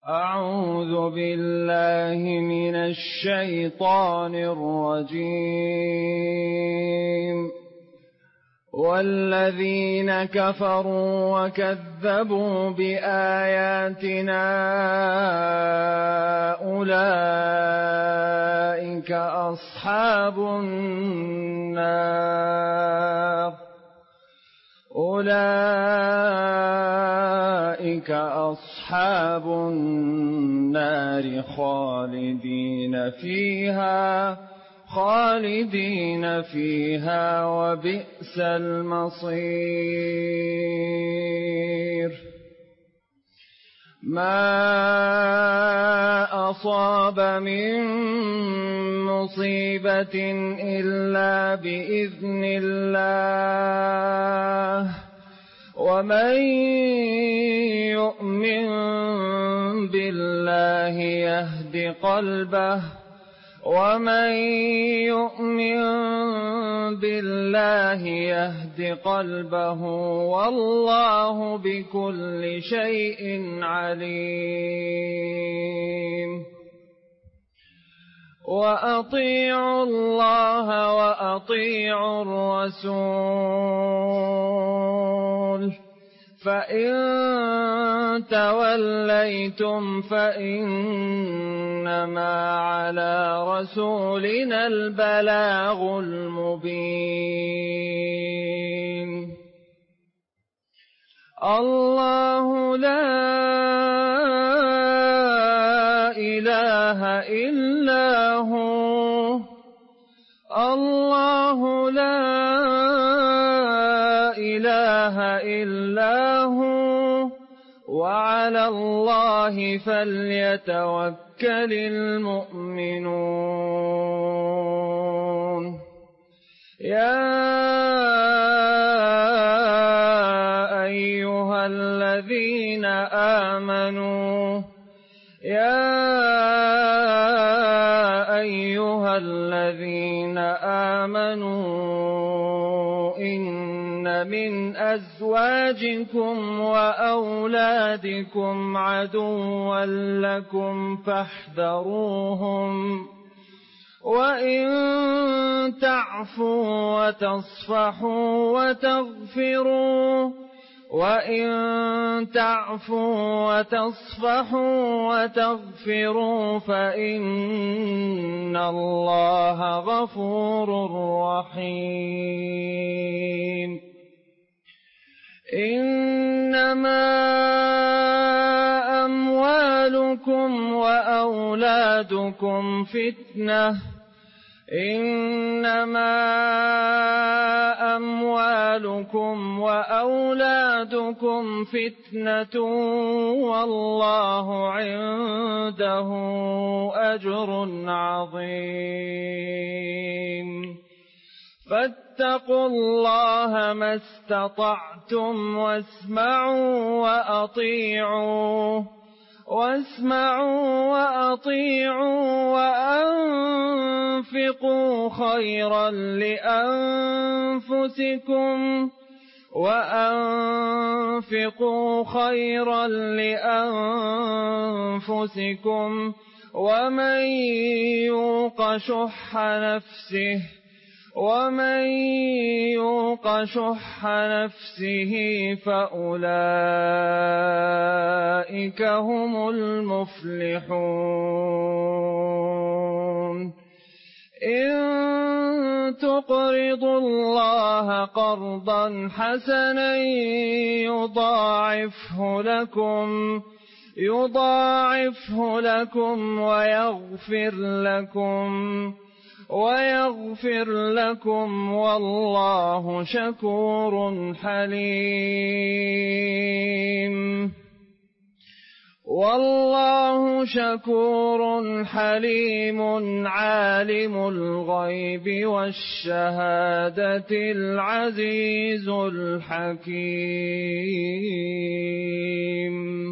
أعوذ بالله من الشيطان الرجيم. والذين كفروا وكذبوا بآياتنا أولئك أصحاب النار خالدين فيها وبئس المصير. ما أصاب من مصيبة إلا بإذن الله، ومن يؤمن بالله يهد قلبه والله بكل شيء عليم. وأطيعوا الله وأطيعوا الرسول، فإن توليتم فإنما على رسولنا البلاغ المبين. الله لا إله إلا هو وعلى الله فليتوكل المؤمنون. يا أيها الذين آمنوا إن من أزواجكم وأولادكم عدوا لكم فاحذروهم، وإن تعفوا وتصفحوا وتغفروا فإن الله غفور رحيم. إنما أموالكم وأولادكم فتنة والله عنده أجر عظيم. فاتقوا الله ما استطعتم واسمعوا وأطيعوا وأنفقوا خيرا لأنفسكم ومن يوق شح نفسه فأولئك هم المفلحون. إن تقرضوا الله قرضا حسنا يضاعفه لكم ويغفر لكم والله شكور حليم. والله شكور حليم عالم الغيب والشهادة العزيز الحكيم.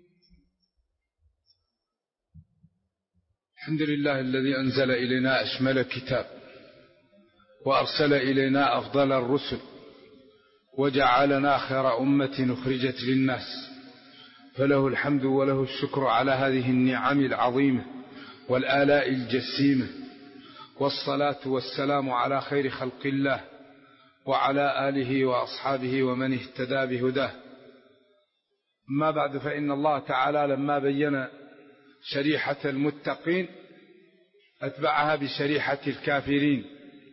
الحمد لله الذي أنزل إلينا أشمل كتاب وأرسل إلينا أفضل الرسل وجعلنا خير أمة أخرجت للناس فله الحمد وله الشكر على هذه النعم العظيمة والآلاء الجسيمة، والصلاة والسلام على خير خلق الله وعلى آله وأصحابه ومن اهتدى بهداه. أما بعد، فإن الله تعالى لما بين شريحة المتقين أتبعها بشريحة الكافرين،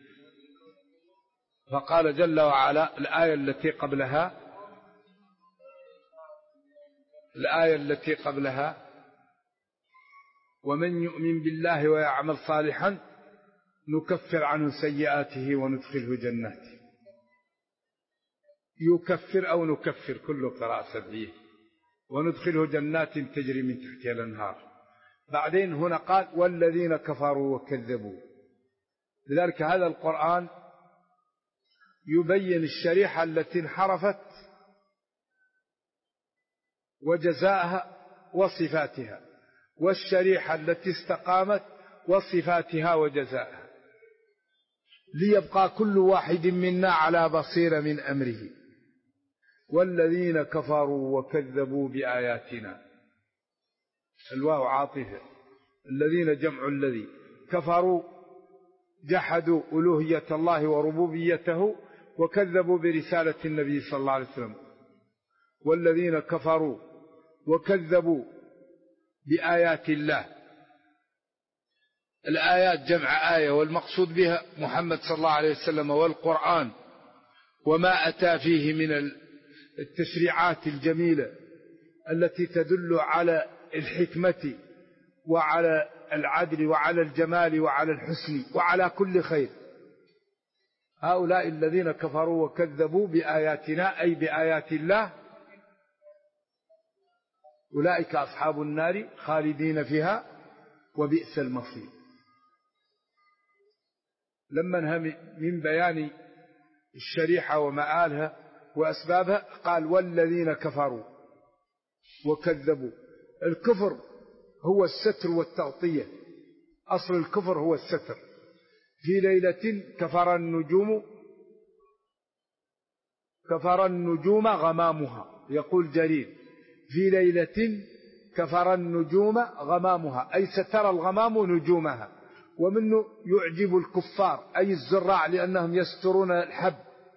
فقال جل وعلا الآية التي قبلها ومن يؤمن بالله ويعمل صالحا نكفر عنه سيئاته وندخله جنات. يكفر أو نكفر، كله قراءة سبعية. وندخله جنات تجري من تحتها الأنهار. بعدين هنا قال والذين كفروا وكذبوا. لذلك هذا القرآن يبين الشريحة التي انحرفت وجزاءها وصفاتها، والشريحة التي استقامت وصفاتها وجزاءها، ليبقى كل واحد منا على بصيرة من أمره. والذين كفروا وكذبوا بآياتنا، الواو عاطفة. الذين جمع الذي، كفروا جحدوا ألوهية الله وربوبيته وكذبوا برسالة النبي صلى الله عليه وسلم. والذين كفروا وكذبوا بآيات الله. الآيات جمع آية، والمقصود بها محمد صلى الله عليه وسلم والقرآن وما أتى فيه من التشريعات الجميلة التي تدل على الحكمة وعلى العدل وعلى الجمال وعلى الحسن وعلى كل خير. هؤلاء الذين كفروا وكذبوا بآياتنا أي بآيات الله أولئك أصحاب النار خالدين فيها وبئس المصير. لما انهى من بيان الشريحة ومآلها وأسبابها قال والذين كفروا وكذبوا. الكفر هو الستر والتغطية، أصل الكفر هو الستر. في ليلة كفر النجوم غمامها، يقول جرير في ليلة كفر النجوم غمامها، أي ستر الغمام نجومها. ومنه يعجب الكفار أي الزراع لأنهم يسترون الحب.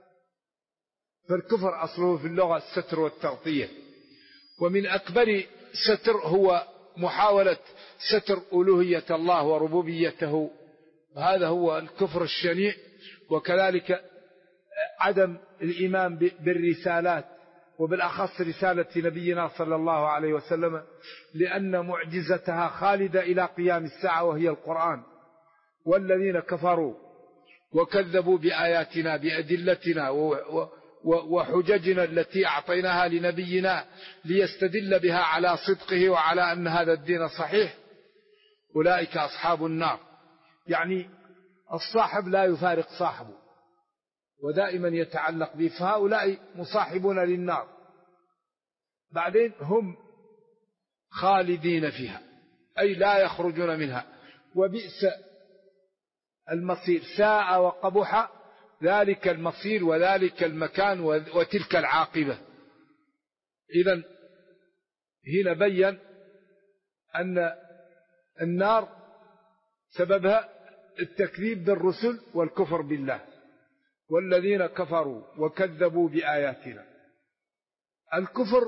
فالكفر أصله في اللغة الستر والتغطية. ومن أكبر ستر هو محاولة ستر ألوهية الله وربوبيته، هذا هو الكفر الشنيع. وكذلك عدم الإيمان بالرسالات، وبالأخص رسالة نبينا صلى الله عليه وسلم، لأن معجزتها خالدة إلى قيام الساعة وهي القرآن. والذين كفروا وكذبوا بآياتنا بأدلتنا وحججنا التي أعطيناها لنبينا ليستدل بها على صدقه وعلى أن هذا الدين صحيح، أولئك أصحاب النار. يعني الصاحب لا يفارق صاحبه ودائما يتعلق به، فهؤلاء مصاحبون للنار. بعدين هم خالدين فيها أي لا يخرجون منها. وبئس المصير، ساء وقبح ذلك المصير وذلك المكان وتلك العاقبة. إذن هنا بين أن النار سببها التكذيب بالرسل والكفر بالله. والذين كفروا وكذبوا بآياتنا. الكفر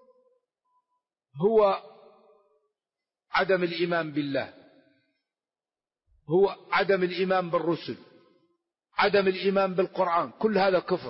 هو عدم الإيمان بالله، هو عدم الإيمان بالرسل، عدم الإيمان بالقرآن، كل هذا كفر.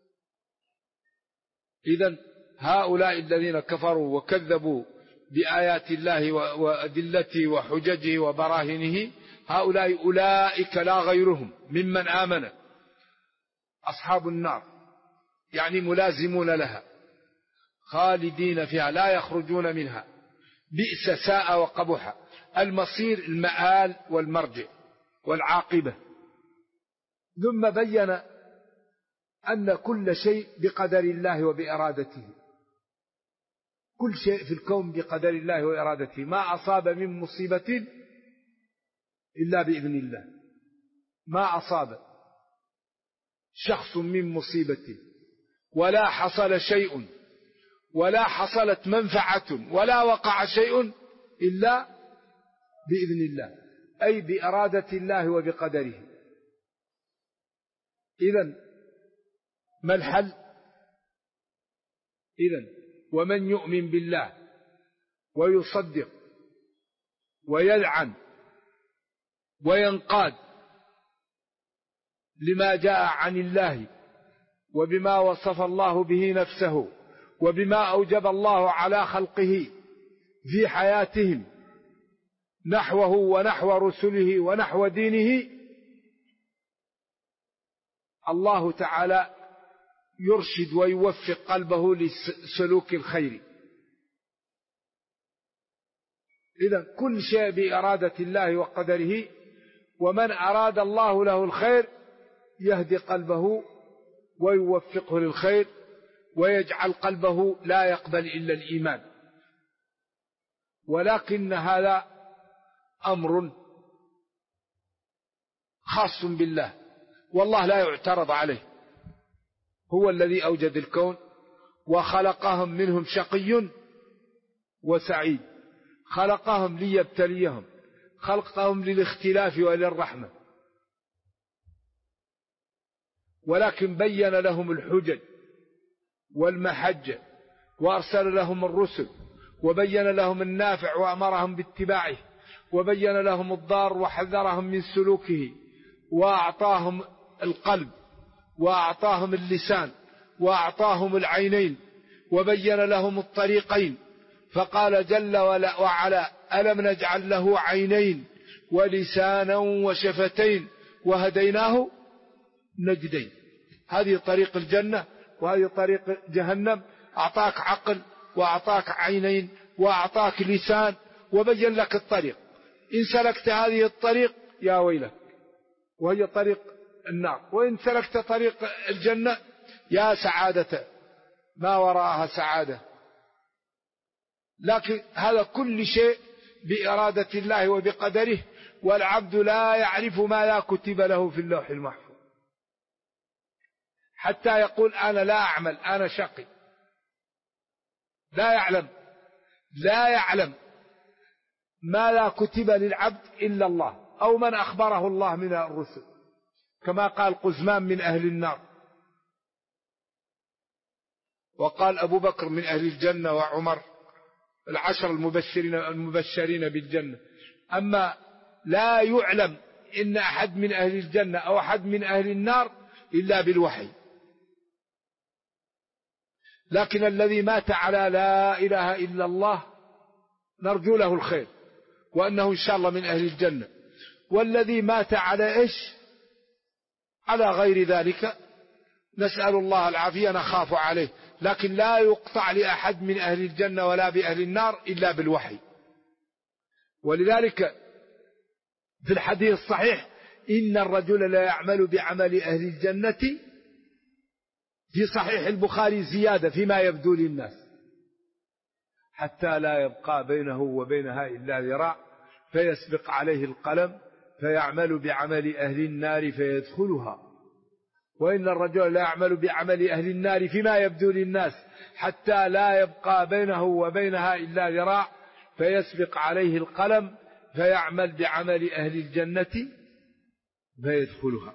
إذن هؤلاء الذين كفروا وكذبوا بآيات الله وأدلته وحججه وبراهنه، هؤلاء أولئك لا غيرهم ممن آمن أصحاب النار، يعني ملازمون لها خالدين فيها لا يخرجون منها. بئس ساء وقبح، المصير المآل والمرجع والعاقبة. ثم بين أن كل شيء بقدر الله وبإرادته، كل شيء في الكون بقدر الله وإرادته. ما أصاب من مصيبة إلا بإذن الله، ما أصاب شخص من مصيبة ولا حصل شيء ولا حصلت منفعة ولا وقع شيء إلا بإذن الله، أي بإرادة الله وبقدره. إذن ما الحل؟ ومن يؤمن بالله ويصدق ويلعن وينقاد لما جاء عن الله وبما وصف الله به نفسه وبما أوجب الله على خلقه في حياتهم نحوه ونحو رسله ونحو دينه، الله تعالى يرشد ويوفق قلبه لسلوك الخير. إذن كل شيء بإرادة الله وقدره، ومن أراد الله له الخير يهدي قلبه ويوفقه للخير ويجعل قلبه لا يقبل إلا الإيمان. ولكن هذا أمر خاص بالله، والله لا يعترض عليه، هو الذي أوجد الكون وخلقهم منهم شقي وسعيد، خلقهم ليبتليهم، خلقهم للاختلاف وللرحمة، ولكن بين لهم الحجج والمحجة وأرسل لهم الرسل وبين لهم النافع وأمرهم باتباعه، وبين لهم الضار وحذرهم من سلوكه، وأعطاهم القلب وأعطاهم اللسان وأعطاهم العينين وبين لهم الطريقين، فقال جل وعلا: ألم نجعل له عينين ولسانا وشفتين وهديناه نجدين. هذه طريق الجنة وهذه طريق جهنم. أعطاك عقل وأعطاك عينين وأعطاك لسان وبين لك الطريق، إن سلكت هذه الطريق يا ويلك وهي طريق النار، وإن سلكت طريق الجنة يا سعادة ما وراءها سعادة. لكن هذا كل شيء بإرادة الله وبقدره، والعبد لا يعرف ما لا كتب له في اللوح المحفوظ، حتى يقول أنا لا أعمل، أنا شقي، لا يعلم ما لا كتب للعبد إلا الله، أو من أخبره الله من الرسل، كما قال قزمان من أهل النار، وقال أبو بكر من أهل الجنة، وعمر 10 المبشرين بالجنة. أما لا يعلم إن أحد من أهل الجنة أو أحد من أهل النار إلا بالوحي. لكن الذي مات على لا إله إلا الله نرجو له الخير وأنه إن شاء الله من أهل الجنة، والذي مات على إيش؟ على غير ذلك نسأل الله العافية، نخاف عليه، لكن لا يقطع لأحد من أهل الجنة ولا بأهل النار إلا بالوحي. ولذلك في الحديث الصحيح: إن الرجل لا يعمل بعمل أهل الجنة، في صحيح البخاري زيادة فيما يبدو للناس، حتى لا يبقى بينه وبينها إلا ذراع فيسبق عليه القلم فيعمل بعمل أهل النار فيدخلها. وإن الرجل لا يعمل بعمل أهل النار فيما يبدو للناس حتى لا يبقى بينه وبينها إلا ذراع فيسبق عليه القلم فيعمل بعمل أهل الجنة فيدخلها.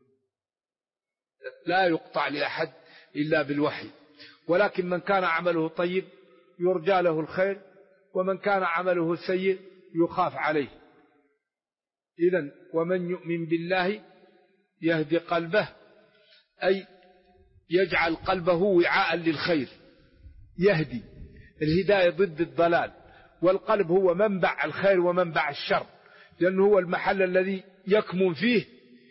لا يقطع لأحد إلا بالوحي. ولكن من كان عمله طيب يرجى له الخير، ومن كان عمله سيء يخاف عليه. إذن ومن يؤمن بالله يهدي قلبه، أي يجعل قلبه وعاء للخير، يهدي. الهداية ضد الضلال، والقلب هو منبع الخير ومنبع الشر، لأنه هو المحل الذي يكمن فيه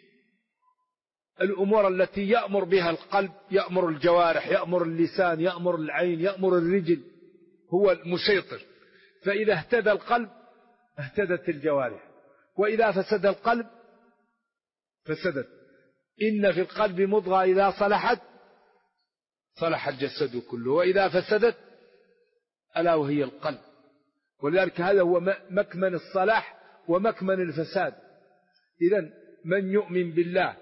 الأمور التي يأمر بها القلب، يأمر الجوارح، يأمر اللسان، يأمر العين، يأمر الرجل، هو المسيطر. فإذا اهتدى القلب اهتدت الجوارح، وإذا فسد القلب فسدت. إن في القلب مضغة إذا صلحت صلح الجسد كله، وإذا فسدت ألا وهي القلب. ولذلك هذا هو مكمن الصلاح ومكمن الفساد. إذن من يؤمن بالله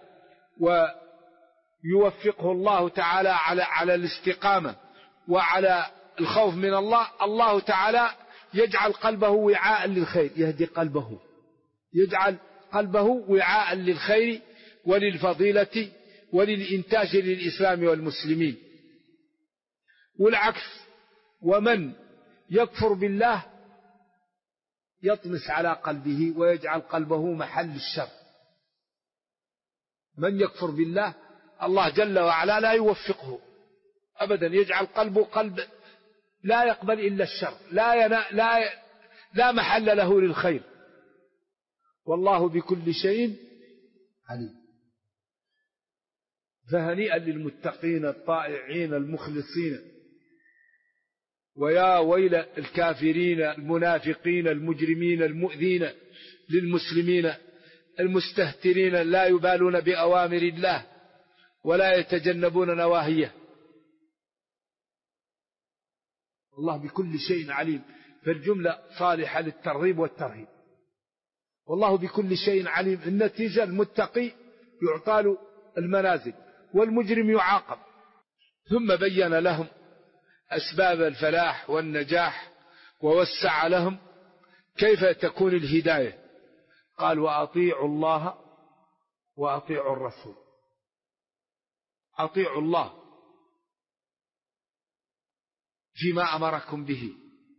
ويوفقه الله تعالى على الاستقامة وعلى الخوف من الله، الله تعالى يجعل قلبه وعاء للخير، يهدي قلبه، يجعل قلبه وعاء للخير وللفضيلة وللإنتاج للإسلام والمسلمين. والعكس، ومن يكفر بالله يطمس على قلبه ويجعل قلبه محل الشر. من يكفر بالله الله جل وعلا لا يوفقه أبدا، يجعل قلبه قلب لا يقبل إلا الشر، لا محل له للخير. والله بكل شيء عليم. فهنيئا للمتقين الطائعين المخلصين، ويا ويل الكافرين المنافقين المجرمين المؤذين للمسلمين المستهترين لا يبالون بأوامر الله ولا يتجنبون نواهيه. الله بكل شيء عليم، فالجملة صالحة للترغيب والترهيب. والله بكل شيء عليم، النتيجة المتقي يعطى له المنازل والمجرم يعاقب. ثم بين لهم أسباب الفلاح والنجاح ووسع لهم كيف تكون الهداية. قال وأطيعوا الله وأطيعوا الرسول. أطيعوا الله فيما أمركم به،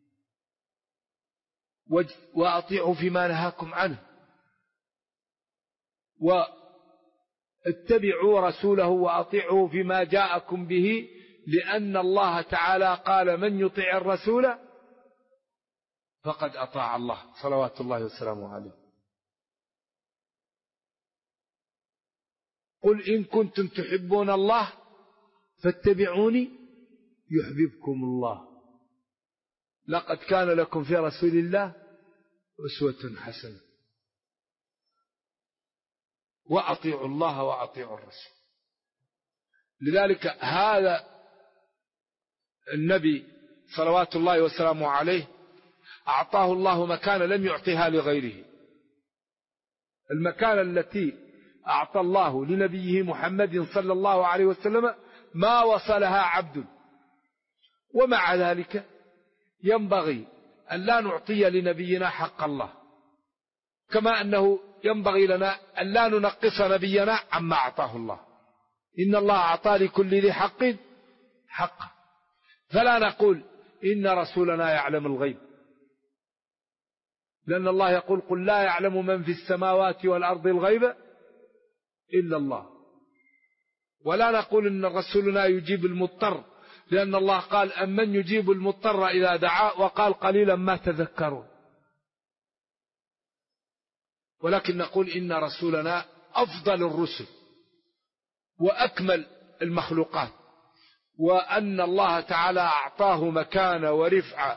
وأطيعوا فيما نهاكم عنه، واتبعوا رسوله وأطيعوا فيما جاءكم به، لأن الله تعالى قال من يطيع الرسول فقد أطاع الله صلوات الله وسلامه عليه. قل إن كنتم تحبون الله فاتبعوني يحببكم الله، لقد كان لكم في رسول الله أسوة حسنة. وأطيعوا الله وأطيعوا الرسول. لذلك هذا النبي صلوات الله وسلامه عليه أعطاه الله مكانة لم يعطيها لغيره. المكانة التي أعطى الله لنبيه محمد صلى الله عليه وسلم ما وصلها عبد. ومع ذلك ينبغي أن لا نعطي لنبينا حق الله، كما أنه ينبغي لنا أن لا ننقص نبينا عما أعطاه الله. إن الله أعطى لكل ذي حق حقه، فلا نقول إن رسولنا يعلم الغيب، لأن الله يقول قل لا يعلم من في السماوات والأرض الغيب إلا الله. ولا نقول إن رسولنا يجيب المضطر، لأن الله قال أمن يجيب المضطر إذا دعا، وقال قليلا ما تذكرون. ولكن نقول إن رسولنا أفضل الرسل وأكمل المخلوقات، وأن الله تعالى أعطاه مكانة ورفعة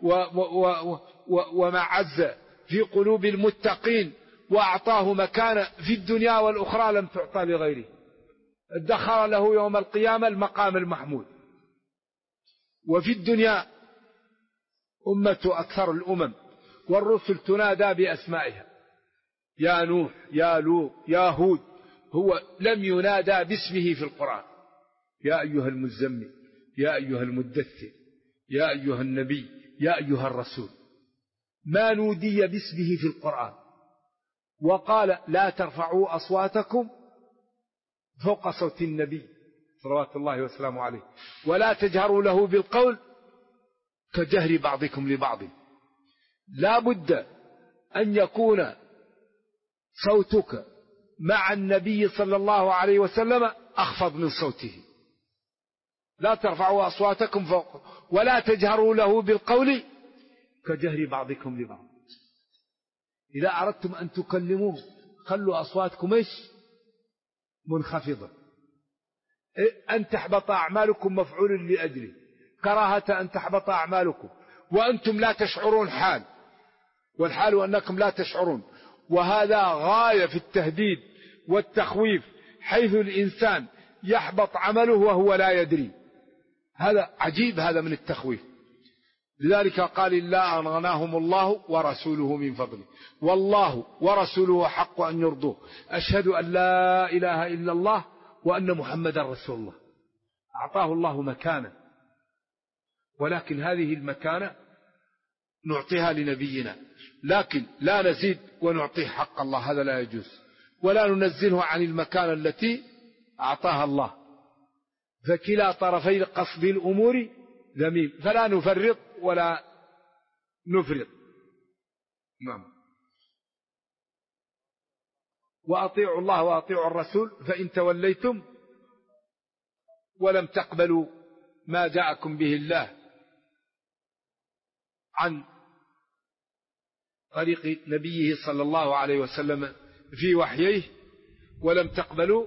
ومعزة في قلوب المتقين، وأعطاه مكانة في الدنيا والأخرى لم تعطى لغيره. ادخر له يوم القيامة المقام المحمود. وفي الدنيا أمة أكثر الأمم، والرسل تنادى بأسمائها، يا نوح يا لوط يا هود. هو لم ينادى باسمه في القرآن، يا أيها المزمل يا أيها المدثر يا أيها النبي يا أيها الرسول. ما نودي باسمه في القرآن. وقال لا ترفعوا أصواتكم فوق صوت النبي صلوات الله وسلامه عليه، ولا تجهروا له بالقول كجهر بعضكم لبعض. لا بد أن يكون صوتك مع النبي صلى الله عليه وسلم أخفض من صوته. لا ترفعوا أصواتكم فوق، ولا تجهروا له بالقول كجهر بعضكم لبعض. إذا أردتم أن تكلموه خلوا أصواتكم منخفضة. أن تحبط أعمالكم مفعول لأجله، كراهة أن تحبط أعمالكم وأنتم لا تشعرون حال، والحال أنكم لا تشعرون. وهذا غاية في التهديد والتخويف، حيث الإنسان يحبط عمله وهو لا يدري. هذا عجيب، هذا من التخويف. لذلك قال إلا أن غناهم الله ورسوله من فضله، والله ورسوله حق أن يرضوه. أشهد أن لا إله إلا الله وأن محمدا رسول الله. أعطاه الله مكانة ولكن هذه المكانة نعطيها لنبينا، لكن لا نزيد ونعطيه حق الله، هذا لا يجوز، ولا ننزله عن المكانة التي أعطاها الله. فكلا طرفي قصد الأمور ذميم، فلا نفرط ولا نفرط. نعم. وأطيعوا الله وأطيعوا الرسول فإن توليتم ولم تقبلوا ما جاءكم به الله عن طريق نبيه صلى الله عليه وسلم في وحيه ولم تقبلوا،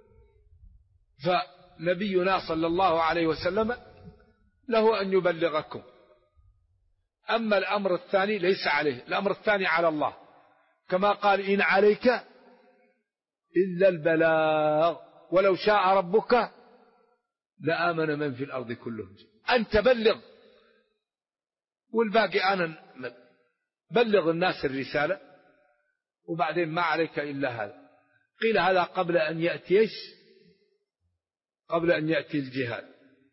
فنبينا صلى الله عليه وسلم له أن يبلغكم. أما الأمر الثاني ليس عليه، الأمر الثاني على الله، كما قال إن عليك إلا البلاغ ولو شاء ربك لآمن من في الأرض كلهم. أنت بلغ، والباقي أنا بلغ الناس الرسالة، وبعدين ما عليك إلا هذا. قيل هذا قبل أن يأتي قبل أن يأتي الجهاد،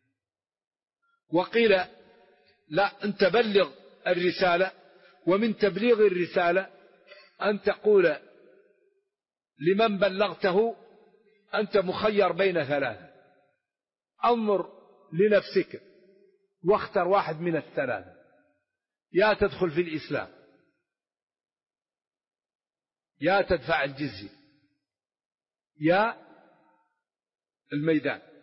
وقيل لا، أنت بلغ الرسالة، ومن تبليغ الرسالة أن تقول لمن بلغته أنت مخير بين ثلاثة، انظر لنفسك واختر واحد من الثلاثة، يا تدخل في الإسلام، يا تدفع الجزية، يا الميدان.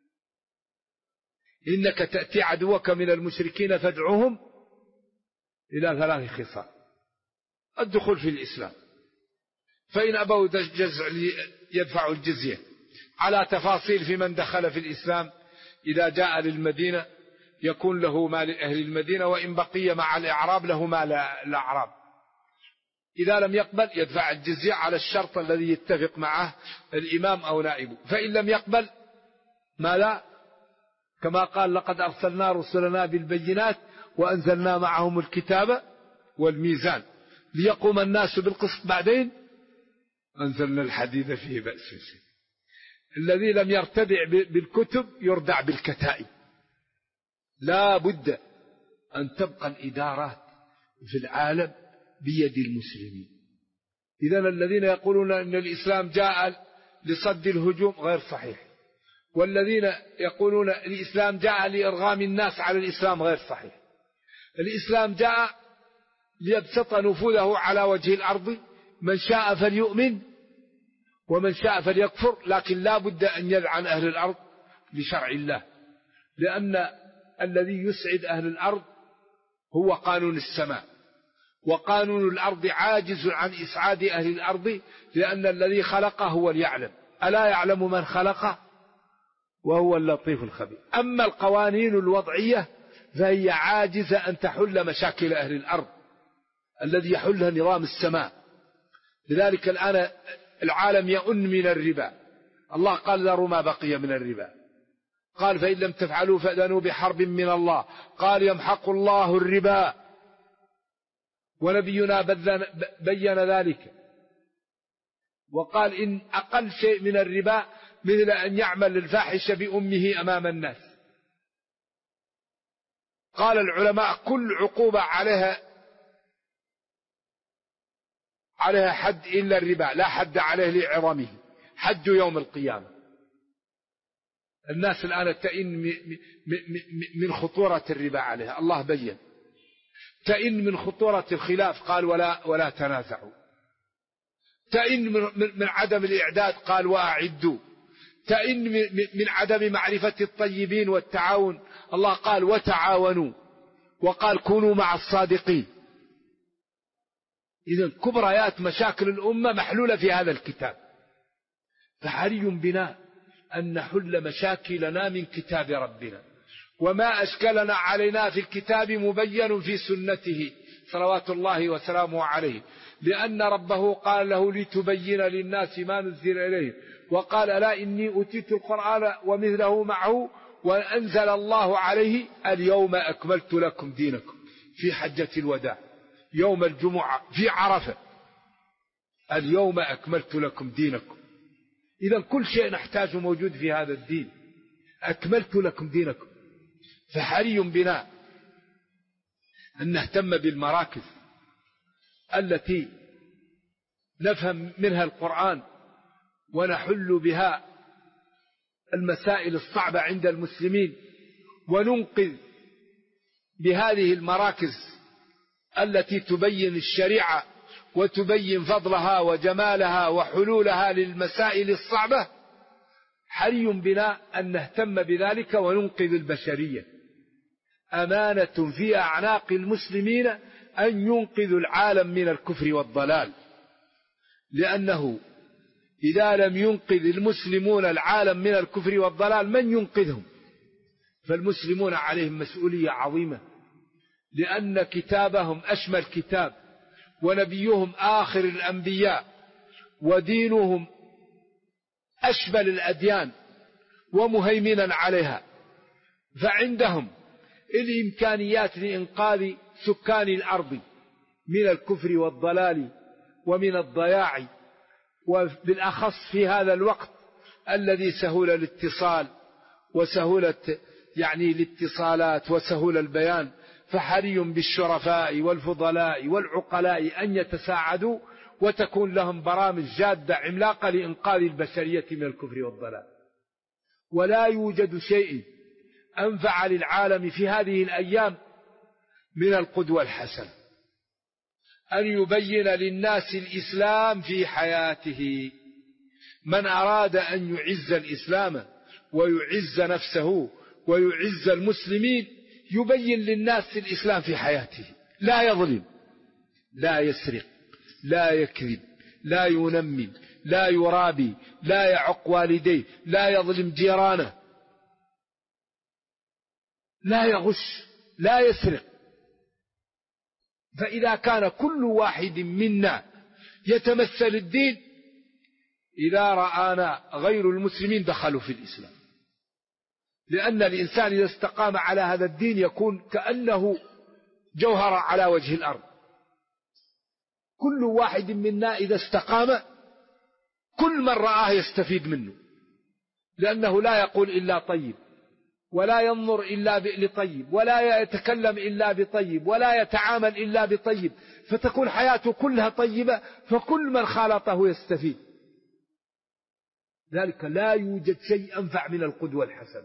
إنك تأتي عدوك من المشركين فادعوهم إلى 3 خصال: الدخول في الإسلام، فإن أبوا يدفعوا الجزية، على تفاصيل في من دخل في الإسلام. إذا جاء للمدينة يكون له ما لأهل المدينة، وإن بقي مع الإعراب له ما للأعراب. إذا لم يقبل يدفع الجزية على الشرط الذي يتفق معه الإمام أو نائبه، فإن لم يقبل ماذا؟ كما قال لقد أرسلنا رسلنا بالبينات وأنزلنا معهم الكتاب والميزان ليقوم الناس بالقسط، بعدين أنزلنا الحديد فيه بأس شديد. الذي لم يرتدع بالكتب يردع بالكتائب. لا بد أن تبقى الإدارات في العالم بيد المسلمين. إذن الذين يقولون أن الإسلام جاء لصد الهجوم غير صحيح، والذين يقولون الإسلام جاء لإرغام الناس على الإسلام غير صحيح. الإسلام جاء ليبسط نفوذه على وجه الأرض، من شاء فليؤمن ومن شاء فليكفر، لكن لا بد أن يلعن أهل الأرض بشرع الله، لأن الذي يسعد أهل الأرض هو قانون السماء، وقانون الأرض عاجز عن إسعاد أهل الأرض، لأن الذي خلقه هو يعلم، ألا يعلم من خلقه وهو اللطيف الخبير. أما القوانين الوضعية فهي عاجزة أن تحل مشاكل أهل الأرض الذي يحلها نظام السماء. لذلك الآن العالم يئن من الربا، الله قال ذروا ما بقي من الربا، قال فإن لم تفعلوا فأذنوا بحرب من الله، قال يمحق الله الربا، ونبينا بين ذلك، وقال إن أقل شيء من الربا مثل أن يعمل الفاحش بأمه أمام الناس. قال العلماء كل عقوبة عليها حد إلا الربا، لا حد عليه لعظمه، حد يوم القيامة. الناس الآن تئن من خطورة الربا عليها، الله بين، تئن من خطورة الخلاف، قال ولا تنازعوا، تئن من عدم الإعداد، قال وأعدوا، تئن من عدم معرفة الطيبين والتعاون، الله قال وتعاونوا، وقال كونوا مع الصادقين. إذن كبريات مشاكل الأمة محلولة في هذا الكتاب، فحري بنا أن نحل مشاكلنا من كتاب ربنا، وما أشكلنا علينا في الكتاب مبين في سنته صلوات الله وسلامه عليه، لأن ربه قال له لتبين للناس ما نزل إليه، وقال لا إني أتيت القرآن ومثله معه، وأنزل الله عليه اليوم أكملت لكم دينكم في حجة الوداع، يوم الجمعة في عرفة، اليوم أكملت لكم دينكم. إذا كل شيء نحتاجه موجود في هذا الدين، أكملت لكم دينكم. فحري بنا أن نهتم بالمراكز التي نفهم منها القرآن ونحل بها المسائل الصعبة عند المسلمين، وننقذ بهذه المراكز التي تبين الشريعة وتبين فضلها وجمالها وحلولها للمسائل الصعبة. حري بنا أن نهتم بذلك وننقذ البشرية. أمانة في أعناق المسلمين أن ينقذوا العالم من الكفر والضلال، لأنه إذا لم ينقذ المسلمون العالم من الكفر والضلال من ينقذهم؟ فالمسلمون عليهم مسؤولية عظيمة، لأن كتابهم أشمل كتاب، ونبيهم آخر الأنبياء، ودينهم أشمل الأديان ومهيمنا عليها، فعندهم الإمكانيات لإنقاذ سكان الأرض من الكفر والضلال ومن الضياع، وبالأخص في هذا الوقت الذي سهول الاتصال وسهولة الاتصالات وسهول البيان. فحري بالشرفاء والفضلاء والعقلاء أن يتساعدوا وتكون لهم برامج جادة عملاقة لإنقاذ البشرية من الكفر والضلال. ولا يوجد شيء أنفع للعالم في هذه الأيام من القدوة الحسنة، أن يبين للناس الإسلام في حياته. من أراد أن يعز الإسلام ويعز نفسه ويعز المسلمين يبين للناس الإسلام في حياته، لا يظلم، لا يسرق، لا يكذب، لا ينمم، لا يرابي، لا يعق والديه، لا يظلم جيرانه، لا يغش، لا يسرق. فإذا كان كل واحد منا يتمثل الدين، إذا رآنا غير المسلمين دخلوا في الإسلام، لأن الإنسان إذا استقام على هذا الدين يكون كأنه جوهر على وجه الأرض. كل واحد منا إذا استقام كل من رآه يستفيد منه، لأنه لا يقول إلا طيب، ولا ينظر إلا لطيب، ولا يتكلم إلا بطيب، ولا يتعامل إلا بطيب، فتكون حياته كلها طيبة، فكل من خالطه يستفيد. ذلك لا يوجد شيء أنفع من القدوة الحسنة.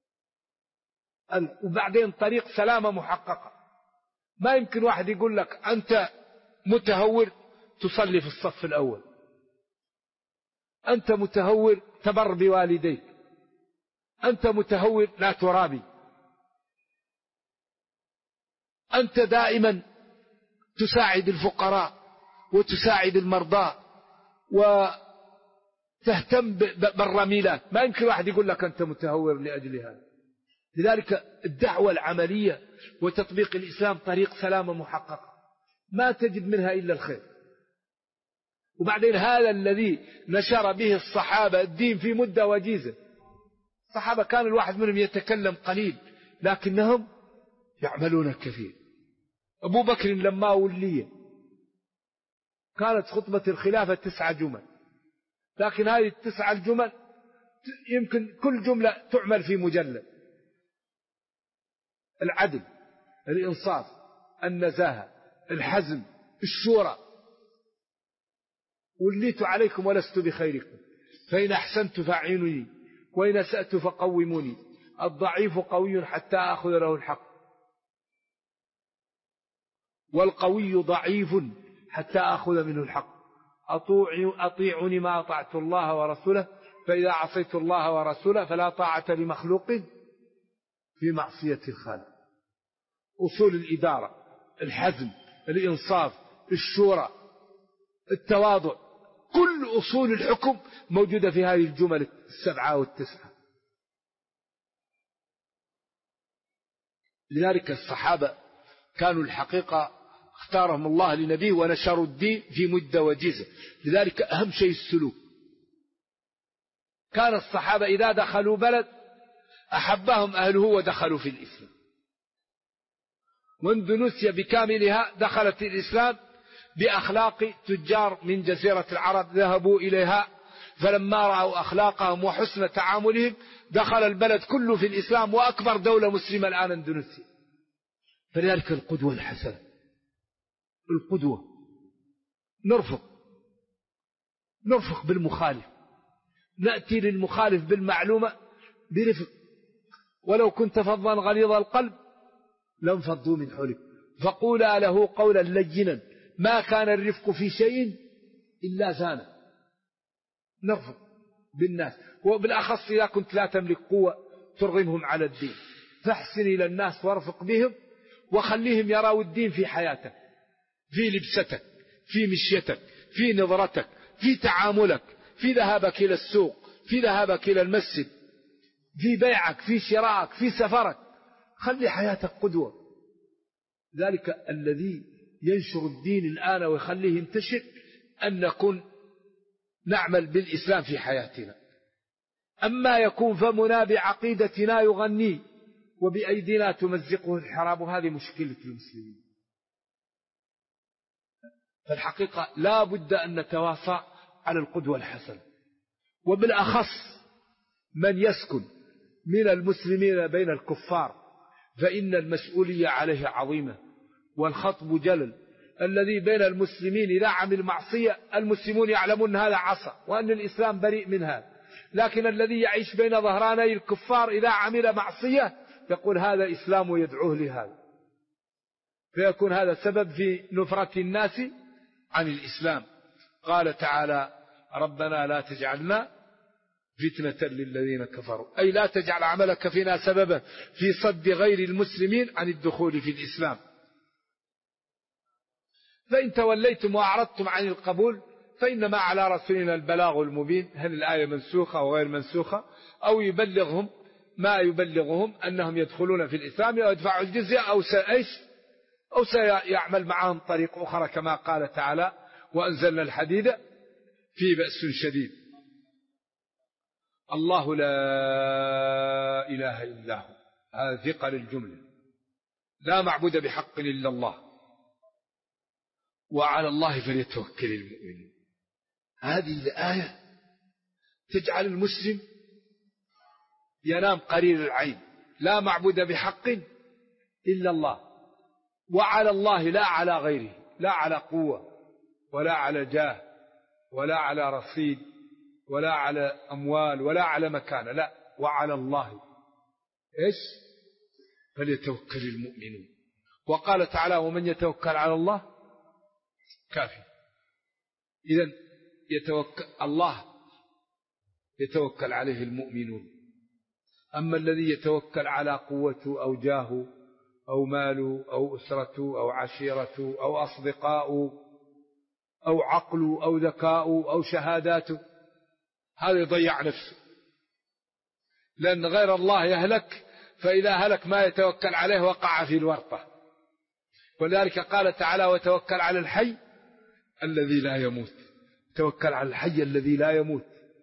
وبعدين طريق سلامة محققة. ما يمكن واحد يقول لك أنت متهور تصلي في الصف الأول، أنت متهور تبر بوالديك، أنت متهور لا ترابي، أنت دائما تساعد الفقراء وتساعد المرضى وتهتم بالرميلات. ما يمكن واحد يقول لك أنت متهور لأجل هذا. لذلك الدعوة العملية وتطبيق الإسلام طريق سلامة محققة ما تجد منها إلا الخير. وبعدين هذا الذي نشر به الصحابة الدين في مدة وجيزة. الصحابة كان الواحد منهم يتكلم قليل لكنهم يعملون الكثير. أبو بكر لما ولي كانت خطبة الخلافة 9 جمل، لكن هذه 9 الجمل يمكن كل جملة تعمل في مجلد. العدل، الإنصاف، النزاهة، الحزم، الشورى. وليت عليكم ولست بخيركم، فإن أحسنت فأعينني وإن أسأت فقوموني، الضعيف قوي حتى أخذ له الحق، والقوي ضعيف حتى أخذ منه الحق. أطيعوني ما أطعت الله ورسوله، فإذا عصيت الله ورسوله فلا طاعة لمخلوق في معصية الخالق. أصول الإدارة، الحزم، الإنصاف، الشورى، التواضع، كل أصول الحكم موجودة في هذه الجمل 7 و9. لذلك الصحابة كانوا الحقيقة اختارهم الله لنبيه ونشروا الدين في مدة وجيزة. لذلك أهم شيء السلوك. كان الصحابة إذا دخلوا بلد أحبهم أهله ودخلوا في الإسلام. واندونيسيا بكاملها دخلت الإسلام بأخلاق تجار من جزيرة العرب ذهبوا إليها فلما رأوا أخلاقهم وحسن تعاملهم دخل البلد كله في الإسلام، وأكبر دولة مسلمة الآن اندونيسيا. فلذلك القدوة الحسنة، القدوة نرفق بالمخالف، نأتي للمخالف بالمعلومة برفق، ولو كنت فظا غليظ القلب لانفضوا من حولك فقولا له قولا لينا ما كان الرفق في شيء إلا زانه. نرفق بالناس، وبالأخص إذا كنت لا تملك قوة ترغمهم على الدين، فاحسن إلى الناس وارفق بهم، وخليهم يراوا الدين في حياتك، في لبستك، في مشيتك، في نظرتك، في تعاملك، في ذهابك إلى السوق، في ذهابك إلى المسجد، في بيعك، في شرائك، في سفرك. خلي حياتك قدوة. ذلك الذي ينشر الدين الآن ويخليه ينتشر أن نكون نعمل بالإسلام في حياتنا. أما يكون فمنا بعقيدتنا يغني وبأيدينا تمزقه الحراب، هذه مشكلة المسلمين. فالحقيقة لا بد أن نتواصى على القدوة الحسنة، وبالأخص من يسكن من المسلمين بين الكفار، فإن المسؤولية عليه عظيمة والخطب جلل. الذي بين المسلمين إذا عمل معصية المسلمون يعلمون هذا عصى وأن الإسلام بريء منها، لكن الذي يعيش بين ظهراني الكفار إذا عمل معصية يقول هذا إسلام ويدعوه لهذا، فيكون هذا سبب في نفرة الناس عن الإسلام. قال تعالى ربنا لا تجعلنا فتنة للذين كفروا، أي لا تجعل عملك فينا سببا في صد غير المسلمين عن الدخول في الإسلام. فإن توليتم وأعرضتم عن القبول فإنما على رسولنا البلاغ المبين. هل الآية منسوخة أو غير منسوخة، أو يبلغهم ما يبلغهم أنهم يدخلون في الإسلام أو يدفعوا الجزية أو سيعمل معهم طريق أخرى، كما قال تعالى وأنزلنا الحديد في بأس شديد. الله لا إله إلا هو، هذا ثقل الجملة، لا معبود بحق إلا الله، وعلى الله فليتوكل المؤمنون. هذه الآية تجعل المسلم ينام قرير العين، لا معبود بحق إلا الله، وعلى الله لا على غيره، لا على قوة ولا على جاه ولا على رصيد ولا على أموال ولا على مكانة، لا، وعلى الله فليتوكل المؤمنون. وقال تعالى ومن يتوكل على الله كافي. إذن الله يتوكل عليه المؤمنون. أما الذي يتوكل على قوته أو جاهه أو ماله أو أسرته أو عشيرته أو أصدقاؤه أو عقله أو ذكاؤه أو شهاداته، هذا يضيع نفسه، لأن غير الله يهلك، فإذا هلك ما يتوكل عليه وقع في الورطة. ولذلك قال تعالى وتوكل على الحي الذي لا يموت، توكل على الحي الذي لا يموت.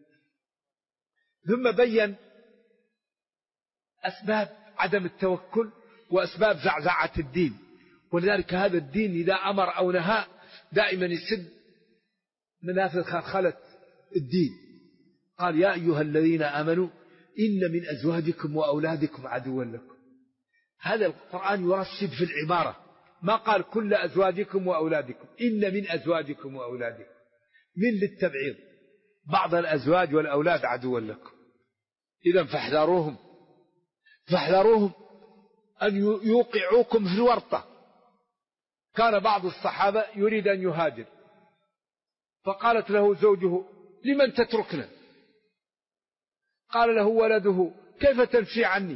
ثم بين أسباب عدم التوكل وأسباب زعزعة الدين. ولذلك هذا الدين إذا أمر أو نهى دائما يسد منافذ خلخلة الدين. قال يا أيها الذين آمنوا إن من أزواجكم وأولادكم عدوا لكم. هذا القرآن يرشد في العبارة، ما قال كل أزواجكم وأولادكم، إن من أزواجكم وأولادكم، من للتبعيض، بعض الأزواج والأولاد عدوا لكم. إذن فاحذروهم أن يوقعوكم في الورطة. كان بعض الصحابة يريد أن يهاجر، فقالت له زوجه لمن تتركنا؟ قال له ولده كيف تمشي عني؟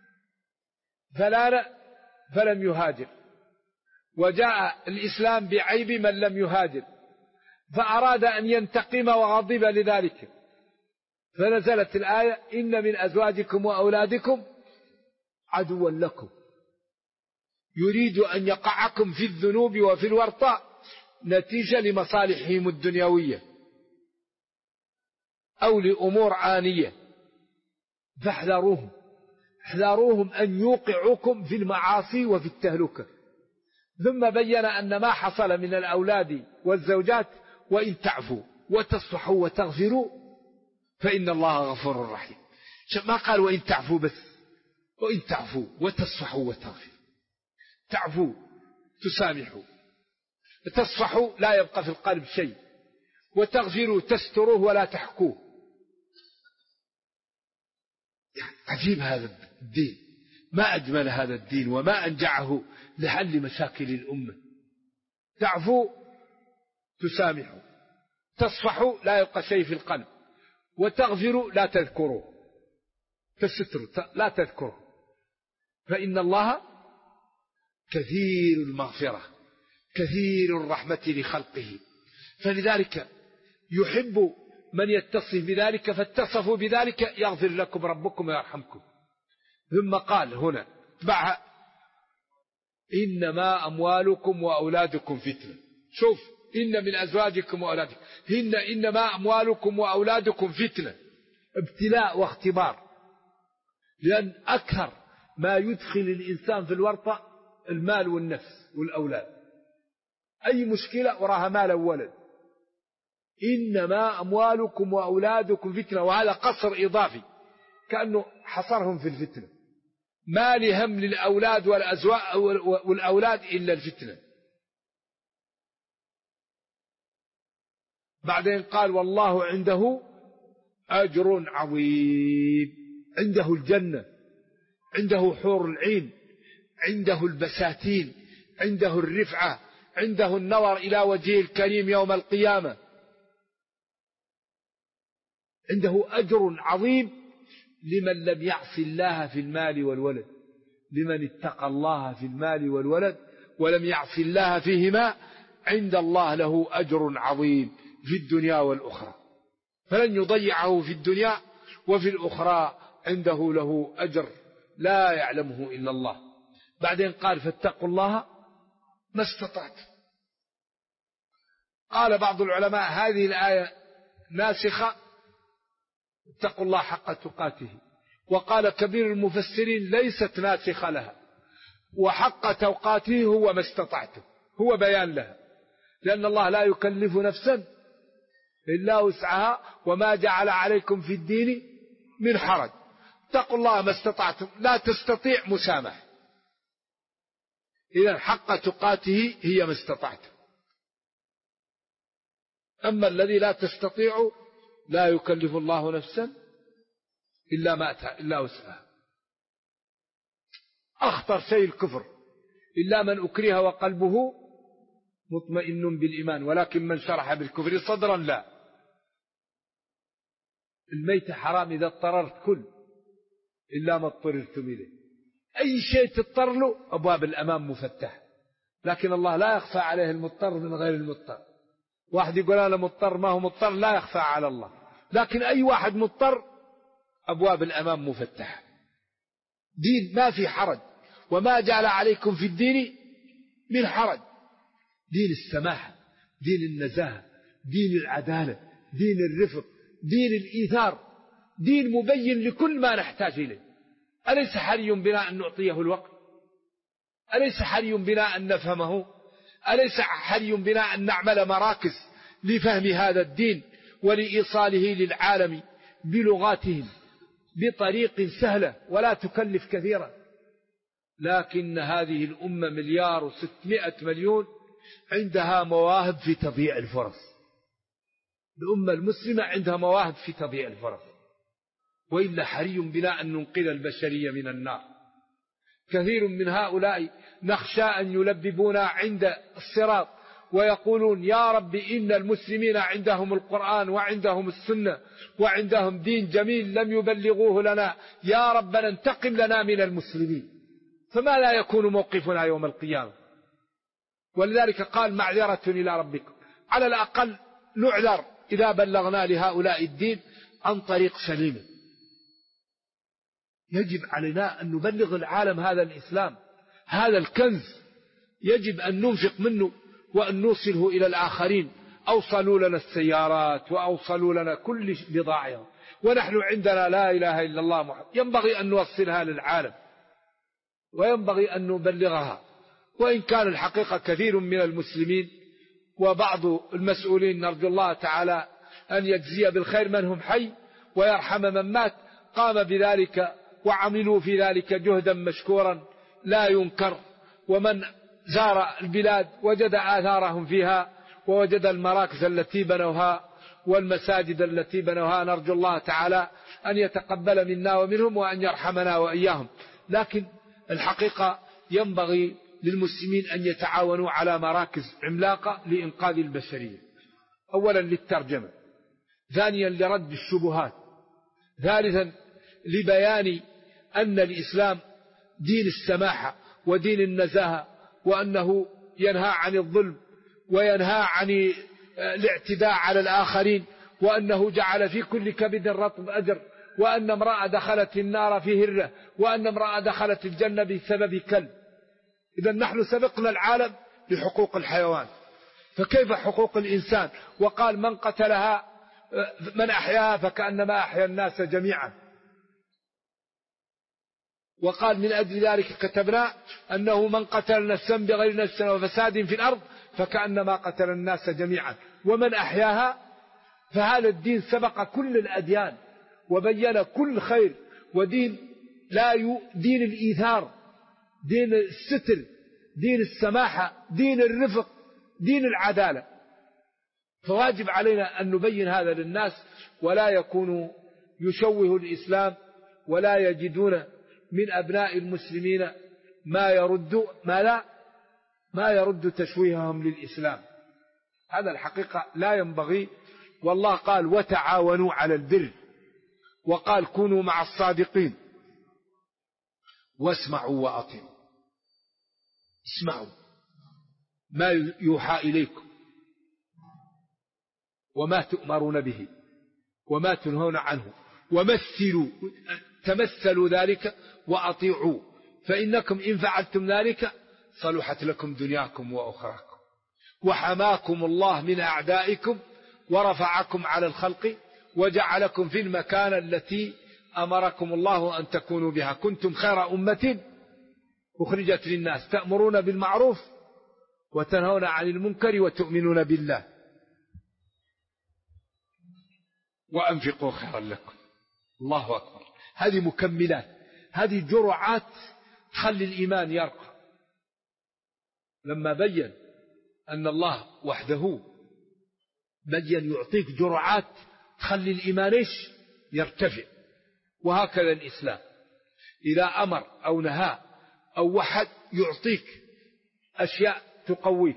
فلم يهاجر، وجاء الإسلام بعيب من لم يهاجر، فأراد أن ينتقم وغضب لذلك، فنزلت الآية إن من أزواجكم وأولادكم عدوا لكم، يريد أن يقعكم في الذنوب وفي الورطة نتيجة لمصالحهم الدنيوية أو لأمور آنية. فاحذروهم أن يوقعوكم في المعاصي وفي التهلكة. ثم بين أن ما حصل من الأولاد والزوجات وإن تعفوا وتصفحوا وتغفروا فإن الله غفور رحيم. ما قال وإن تعفوا بس، وإن تعفوا وتصفحوا وتغفروا. تعفوا تسامحوا، تصفحوا لا يبقى في القلب شيء، وتغفروا تستروه ولا تحكوه. يعني عجيب هذا الدين، ما أجمل هذا الدين وما أنجعه لحل مشاكل الأمة. تعفوا تسامحوا، تصفحوا لا يبقى شيء في القلب، وتغفروا لا تذكروه، تستروا لا تذكروه. فإن الله كثير المغفرة كثير الرحمة لخلقه، فلذلك يحب من يتصف بذلك، فاتصفوا بذلك يغفر لكم ربكم ويرحمكم. ثم قال هنا مع إنما أموالكم وأولادكم فتنة. شوف، إن من أزواجكم وأولادكم، إنما أموالكم وأولادكم فتنة، ابتلاء واختبار. لأن أكثر ما يدخل الإنسان في الورطة المال والنفس والأولاد. أي مشكلة وراها مال أو ولد. إنما أموالكم وأولادكم فتنة، وهذا قصر إضافي كأنه حصرهم في الفتنة. ما لهم للأولاد والأولاد إلا الفتنة. بعدين قال والله عنده أجر عظيم، عنده الجنة، عنده حور العين، عنده البساتين، عنده الرفعة، عنده النظر إلى وجهه الكريم يوم القيامة، عنده أجر عظيم لمن لم يعص الله في المال والولد، لمن اتقى الله في المال والولد ولم يعص الله فيهما، عند الله له أجر عظيم في الدنيا والأخرى، فلن يضيعه في الدنيا وفي الأخرى، عنده له أجر لا يعلمه إلا الله. بعدين قال فاتقوا الله ما استطعت. قال بعض العلماء هذه الآية ناسخة، اتقوا الله حق تقاته. وقال كبير المفسرين ليست ناسخة لها، وحق توقاته هو ما استطعته، هو بيان لها، لأن الله لا يكلف نفسا إلا وسعها، وما جعل عليكم في الدين من حرج. اتقوا الله ما استطعتم، لا تستطيع مسامح، إذن حق تقاته هي ما استطعتم. أما الذي لا تستطيع لا يكلف الله نفسا إلا ما أتى إلا وسعها. أخطر شيء الكفر، إلا من أكره وقلبه مطمئن بالإيمان، ولكن من شرح بالكفر صدرا لا. الميت حرام إذا اضطررت كل إلا ما اضطررتم إليه. أي شيء تضطر له أبواب الأمام مفتحة، لكن الله لا يخفى عليه المضطر من غير المضطر. واحد يقول أنا مضطر، ما هو مضطر، لا يخفى على الله، لكن أي واحد مضطر أبواب الأمام مفتحة. دين ما في حرج، وما جعل عليكم في الدين من حرج. دين السماحة، دين النزاهة، دين العدالة، دين الرفق، دين الإيثار، دين مبين لكل ما نحتاج إليه. أليس حري بنا أن نعطيه الوقت؟ أليس حري بنا أن نفهمه؟ أليس حري بنا أن نعمل مراكز لفهم هذا الدين ولإيصاله للعالم بلغاتهم بطريق سهلة ولا تكلف كثيرا؟ لكن هذه الأمة 1,600,000,000 عندها مواهب في تضييع الفرص. الأمة المسلمة عندها مواهب في تضييع الفرص، وإلا حري بنا أن ننقذ البشرية من النار. كثير من هؤلاء نخشى أن يلببونا عند الصراط ويقولون يا رب إن المسلمين عندهم القرآن وعندهم السنة وعندهم دين جميل لم يبلغوه لنا، يا رب انتقم لنا من المسلمين. فما لا يكون موقفنا يوم القيامة؟ ولذلك قال معذرة إلى ربكم، على الأقل نعذر إذا بلغنا لهؤلاء الدين عن طريق سليم. يجب علينا أن نبلغ العالم هذا الإسلام، هذا الكنز يجب أن ننفق منه وأن نوصله إلى الآخرين. أوصلوا لنا السيارات وأوصلوا لنا كل بضاعهم، ونحن عندنا لا إله إلا الله محمد. ينبغي أن نوصلها للعالم وينبغي أن نبلغها. وإن كان الحقيقة كثير من المسلمين وبعض المسؤولين نرجو الله تعالى أن يجزي بالخير من هم حي ويرحم من مات قام بذلك وعملوا في ذلك جهدا مشكورا لا ينكر. ومن زار البلاد وجد آثارهم فيها ووجد المراكز التي بنوها والمساجد التي بنوها. نرجو الله تعالى أن يتقبل منا ومنهم وأن يرحمنا وإياهم. لكن الحقيقة ينبغي للمسلمين أن يتعاونوا على مراكز عملاقة لإنقاذ البشرية، أولا للترجمة، ثانيا لرد الشبهات، ثالثا لبيان أن الإسلام دين السماحة ودين النزاهة، وأنه ينهى عن الظلم وينهى عن الاعتداء على الآخرين، وأنه جعل في كل كبد رطب أجر، وأن امرأة دخلت النار في هرة، وأن امرأة دخلت الجنة بسبب كلب. إذا نحن سبقنا العالم لحقوق الحيوان، فكيف حقوق الإنسان؟ وقال من قتلها من أحياها فكأنما أحيا الناس جميعا. وقال من أجل ذلك كتبنا أنه من قتل نفسا بغير نفس وفساد في الأرض فكأنما قتل الناس جميعا. ومن أحياها، فهذا الدين سبق كل الأديان وبين كل خير، ودين دين الإيثار، دين الستر، دين السماحة، دين الرفق، دين العدالة. فواجب علينا أن نبين هذا للناس، ولا يكون يشوه الإسلام ولا يجدون من أبناء المسلمين ما يرد تشويههم للإسلام. هذا الحقيقة لا ينبغي. والله قال وتعاونوا على البر، وقال كونوا مع الصادقين، واسمعوا وأطيعوا. اسمعوا ما يوحى إليكم وما تؤمرون به وما تنهون عنه، تمثلوا ذلك وأطيعوا، فإنكم إن فعلتم ذلك صلحت لكم دنياكم وأخراكم، وحماكم الله من أعدائكم، ورفعكم على الخلق، وجعلكم في المكان التي أمركم الله أن تكونوا بها. كنتم خير أمة أخرجت للناس تأمرون بالمعروف وتنهون عن المنكر وتؤمنون بالله. وأنفقوا خيرا لكم. الله أكبر. هذه مكملات، هذه جرعات تخلي الإيمان يرقى. لما بين أن الله وحده بين يعطيك جرعات تخلي الإيمان يرتفع. وهكذا الإسلام إذا أمر أو نهى أو وحد يعطيك أشياء تقويك.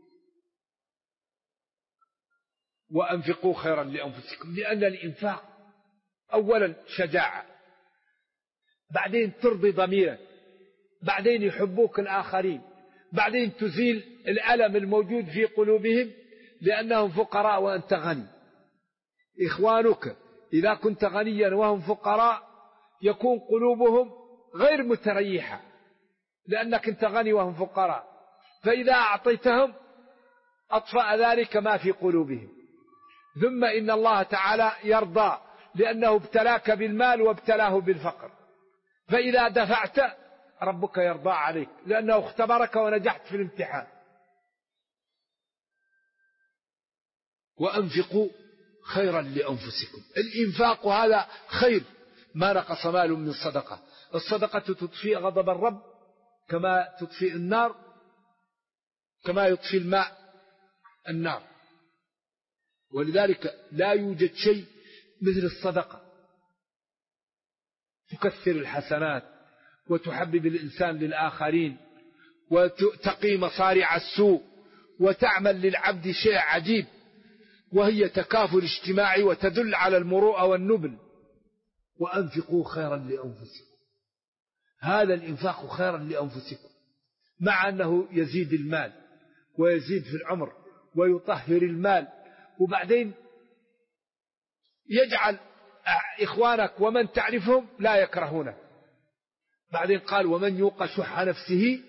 وأنفقوا خيرا لأنفسكم، لأن الإنفاق أولا شجاعة، بعدين ترضي ضميرك، بعدين يحبوك الآخرين، بعدين تزيل الألم الموجود في قلوبهم لأنهم فقراء وأنت غني. إخوانك إذا كنت غنيا وهم فقراء يكون قلوبهم غير متريحة لأنك أنت غني وهم فقراء، فإذا أعطيتهم أطفأ ذلك ما في قلوبهم. ثم إن الله تعالى يرضى لأنه ابتلاك بالمال وابتلاه بالفقر، فإذا دفعت ربك يرضى عليك لأنه اختبرك ونجحت في الامتحان. وأنفقوا خيرا لأنفسكم. الإنفاق هذا خير، ما نقص مال من صدقة. الصدقة تطفئ غضب الرب كما تطفئ النار، كما يطفئ الماء النار. ولذلك لا يوجد شيء مثل الصدقة، تكثر الحسنات وتحبب الإنسان للآخرين وتقي مصارع السوء وتعمل للعبد شيء عجيب، وهي تكافل اجتماعي وتدل على المروءة والنبل. وأنفقوا خيرا لأنفسكم. هذا الإنفاق خيرا لأنفسكم، مع أنه يزيد المال ويزيد في العمر ويطهر المال، وبعدين يجعل إخوانك ومن تعرفهم لا يكرهونك. بعدين قال ومن يوق شح نفسه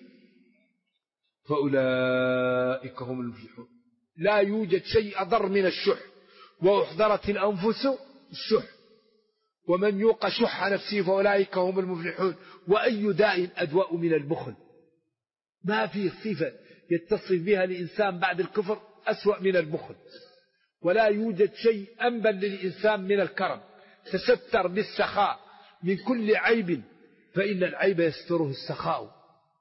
فأولئك هم المفلحون. لا يوجد شيء أضر من الشح، وأحضرت الأنفس الشح. ومن يوق شح نفسه فأولئك هم المفلحون. وأي داء أدواء من البخل. ما في صفة يتصف بها الإنسان بعد الكفر أسوأ من البخل، ولا يوجد شيء أنبل للإنسان من الكرم. تستر بالسخاء من كل عيب فإن العيب يستره السخاء.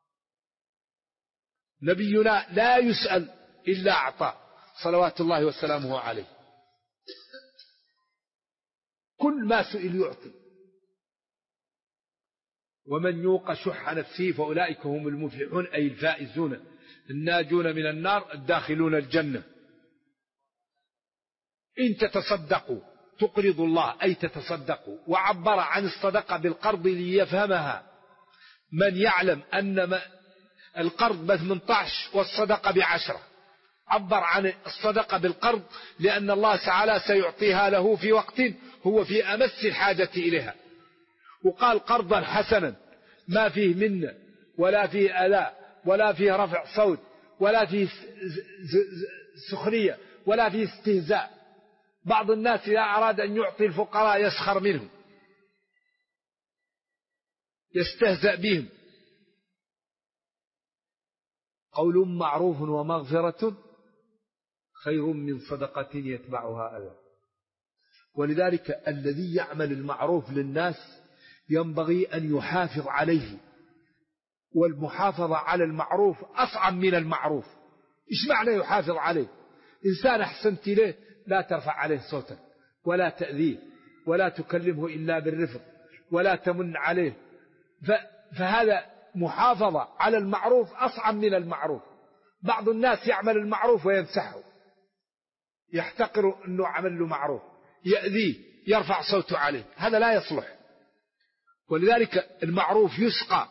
نبينا لا يسأل إلا أعطى صلوات الله وسلامه عليه، كل ما سئل يعطي. ومن يوق شح نفسه فأولئك هم المفلحون، أي الفائزون الناجون من النار الداخلون الجنة. إن تتصدقوا تقرضوا الله، أي تتصدقوا. وعبر عن الصدقة بالقرض ليفهمها من يعلم أن القرض ب18 والصدقة ب10. عبر عن الصدقة بالقرض لأن الله تعالى سيعطيها له في وقت هو في أمس الحاجة إليها. وقال قرضا حسنا ما فيه منة ولا فيه أذى ولا فيه رفع صوت ولا فيه سخرية ولا فيه استهزاء. بعض الناس إذا أراد أن يعطي الفقراء يسخر منهم، يستهزأ بهم. قول معروف ومغفرة خير من صدقة يتبعها أذى. ولذلك الذي يعمل المعروف للناس ينبغي أن يحافظ عليه، والمحافظة على المعروف أصعب من المعروف. إيش معنى يحافظ عليه؟ إنسان أحسنت إليه لا ترفع عليه صوتك ولا تأذيه ولا تكلمه إلا بالرفق ولا تمن عليه. فهذا محافظة على المعروف أصعب من المعروف. بعض الناس يعمل المعروف ويمسحه، يحتقر أنه عمل له معروف، يأذيه، يرفع صوته عليه، هذا لا يصلح. ولذلك المعروف يسقى.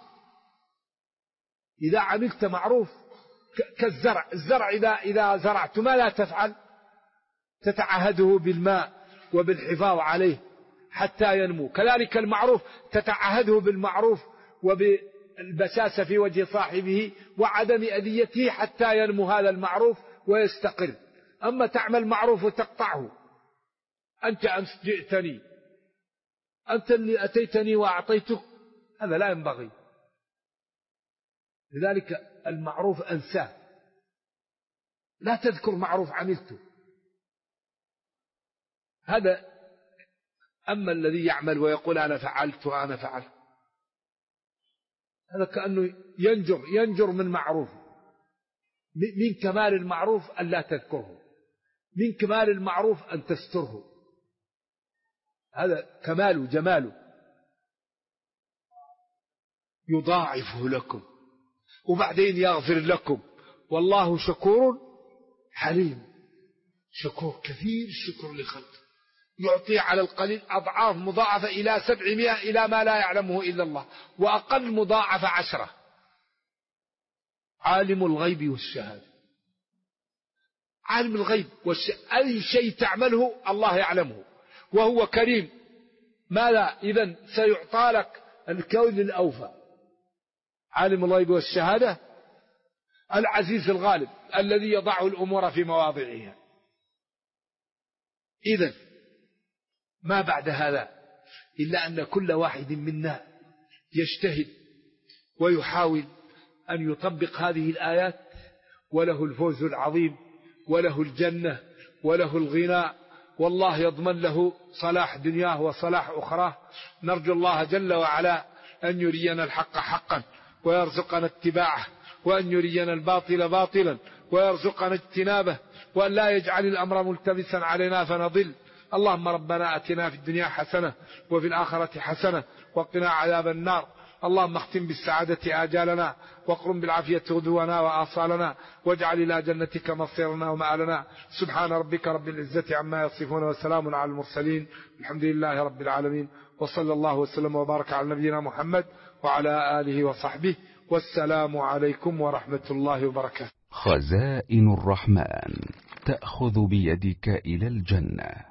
إذا عملت معروف كالزرع، الزرع إذا زرعت ما لا تفعل؟ تتعهده بالماء وبالحفاظ عليه حتى ينمو. كذلك المعروف تتعهده بالمعروف وبالبساسة في وجه صاحبه وعدم أذيته حتى ينمو هذا المعروف ويستقر. أما تعمل معروف وتقطعه، أنت أمس جئتني، أنت اللي أتيتني وأعطيتك، هذا لا ينبغي. لذلك المعروف أنساه، لا تذكر معروف عملته. هذا. أما الذي يعمل ويقول أنا فعلت وأنا فعلت، هذا كأنه ينجر من معروف. من كمال المعروف أن لا تذكره، من كمال المعروف أن تستره، هذا كماله جماله. يضاعفه لكم وبعدين يغفر لكم والله شكور حليم. شكور كثير الشكر لخلقه، يعطي على القليل أضعاف مضاعفة إلى 700 إلى ما لا يعلمه إلا الله، وأقل مضاعفة 10. عالم الغيب والشهادة، عالم الغيب أي شيء تعمله الله يعلمه وهو كريم. ماذا إذن سيعطى لك الكون الأوفى. عالم الغيب والشهادة العزيز الغالب الذي يضع الأمور في مواضعها. إذن ما بعد هذا إلا أن كل واحد منا يجتهد ويحاول أن يطبق هذه الآيات، وله الفوز العظيم وله الجنة وله الغناء، والله يضمن له صلاح دنياه وصلاح أخراه. نرجو الله جل وعلا أن يرينا الحق حقا ويرزقنا اتباعه، وأن يرينا الباطل باطلا ويرزقنا اجتنابه، وأن لا يجعل الأمر ملتبسا علينا فنضل. اللهم ربنا أتنا في الدنيا حسنة وفي الآخرة حسنة وقنا عذاب النار. اللهم اختم بالسعادة آجالنا واقرم بالعافية غدونا وآصالنا، واجعل إلى جنتك مصيرنا ومآلنا. سبحان ربك رب العزة عما يصفون وسلام على المرسلين، الحمد لله رب العالمين، وصلى الله وسلم وبارك على نبينا محمد وعلى آله وصحبه، والسلام عليكم ورحمة الله وبركاته. خزائن الرحمن تأخذ بيدك إلى الجنة.